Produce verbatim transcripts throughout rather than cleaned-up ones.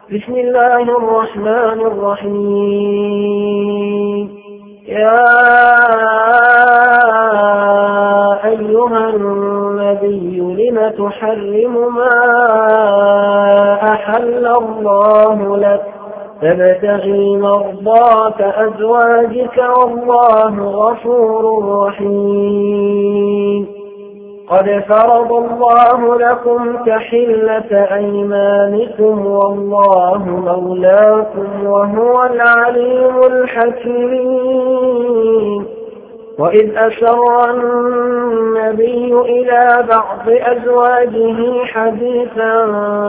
بسم الله الرحمن الرحيم. يا أيها النبي لم تحرم ما أحل الله لك تبتغي مرضات أزواجك والله غفور رحيم. قد فرض الله لكم تحلة أيمانكم والله مولاكم وهو العليم الحكيم. وإذ أسر النبي إلى بعض أزواجه حديثا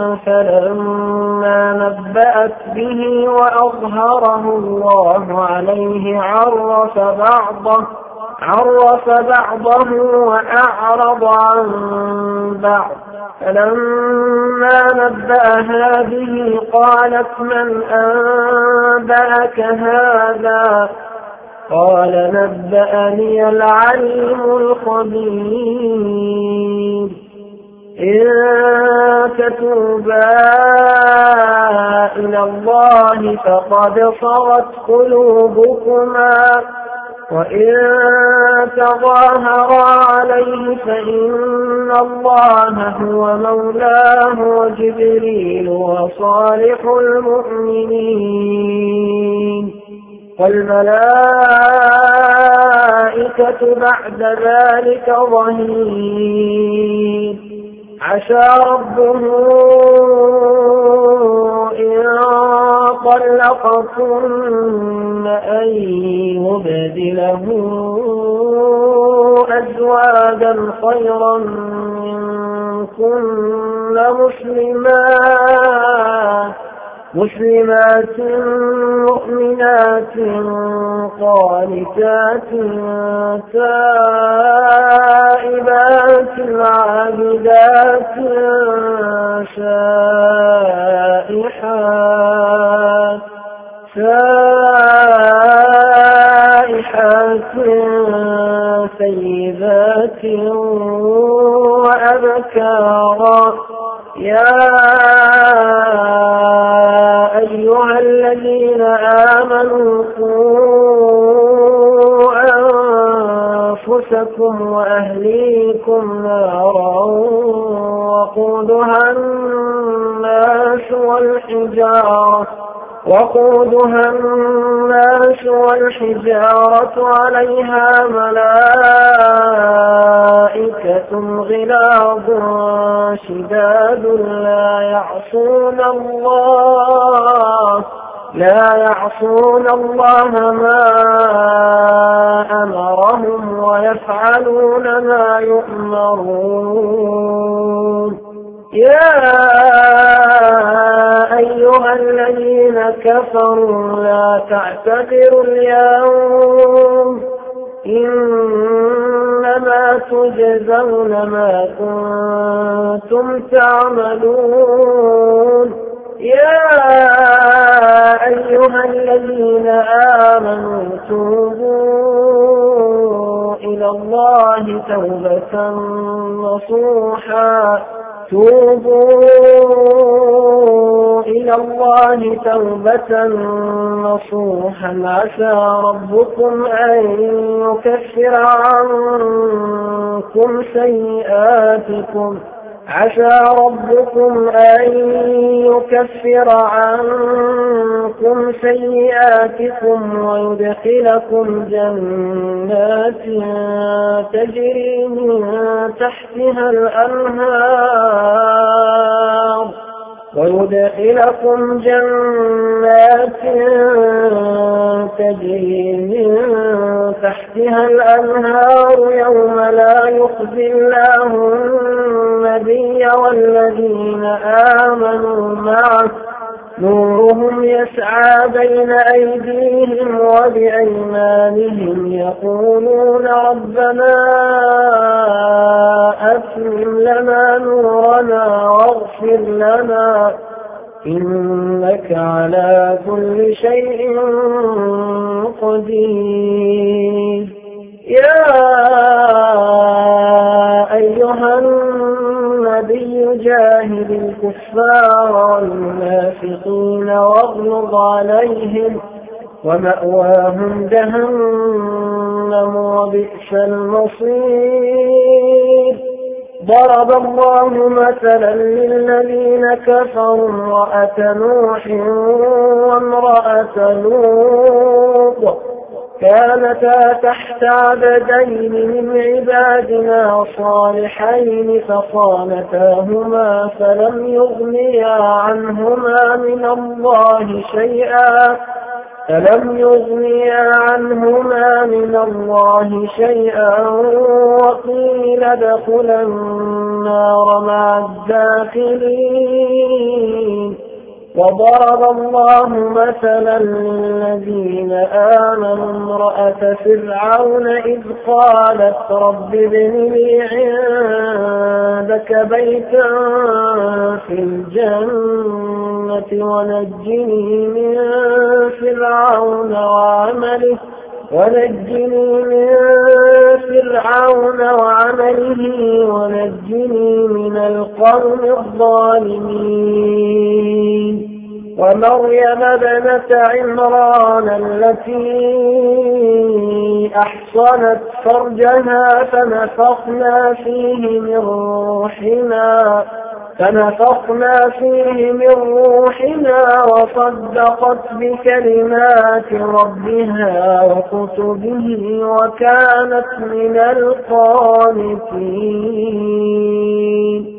فلما نبأت به وأظهره الله عليه عرف بعضه عرف بعضه وأعرض عن بعض. فلما نبأها به قالت من أنبأك هذا؟ قال نبأني العليم الخبير. إن تتوبا إلى الله فقد صغت قلوبكما وإن تظاهرا عليه فإن الله هو مولاه وجبريل وصالح المؤمنين والملائكة بعد ذلك ظهير. عسى ربه إن طلقكن أن يبدله أزواجا خيرا منكن مسلمات مسلمات مؤمنات قانتات تائبات عابدات سائحات سائحات ثيبات وأبكارا. يا أيها الذين آمنوا قوا أنفسكم وأهليكم نارا وقودها الناس والحجارة وقودها الناس والحجارة عليها ملائكة غلاظ شداد لا يعصون الله لا يعصون الله ما أمرهم ويفعلون ما يؤمرون. يا أيها الذين كفروا لا تعتذروا اليوم إنما تجزون ما كنتم تعملون. يا أيها الذين آمنوا توبوا إلى الله توبة نصوحا توبوا إلى الله توبة نصوحا عسى ربكم أن يكفر عنكم سيئاتكم عسى ربكم أن يكفر عنكم سيئاتكم ويدخلكم جنات تجري من تحتها الأنهار ويدخلكم جنات تجري من تحتها الأنهار يوم لا يخزي الله النبي والذين آمنوا معه نورهم يسعى بين أيديهم وبأيمانهم يقولون ربنا أتمم لنا نورنا واغفر لنا إنك على كل شيء قدير. يا أيها النبي جاهد الكفار الكفار والمنافقين واغلظ عليهم ومأواهم جهنم وبئس المصير. ضرب الله مثلا للذين كفروا امرأة نوح وامرأة لوط كانتا تحت عبدين من عبادنا صالحين فخانتاهما فلم يغنيا عنهما من الله شيئا فلم يغنيا عنهما من الله شيئا وقيل ادخلا النار مع الداخلين. وضرب الله مثلا للذين آمنوا امرأة فرعون إذ قالت رب ابن لي عندك بيتا في الجنة ونجني من فرعون وعمله ونجني من فرعون وعمله ونجني من القوم الظالمين. ومريم ابنة عمران التي أحصنت فرجها فنفخنا فيه من روحنا فنفخنا فيه من روحنا وصدقت بكلمات ربها وكتبه وكانت من القانتين.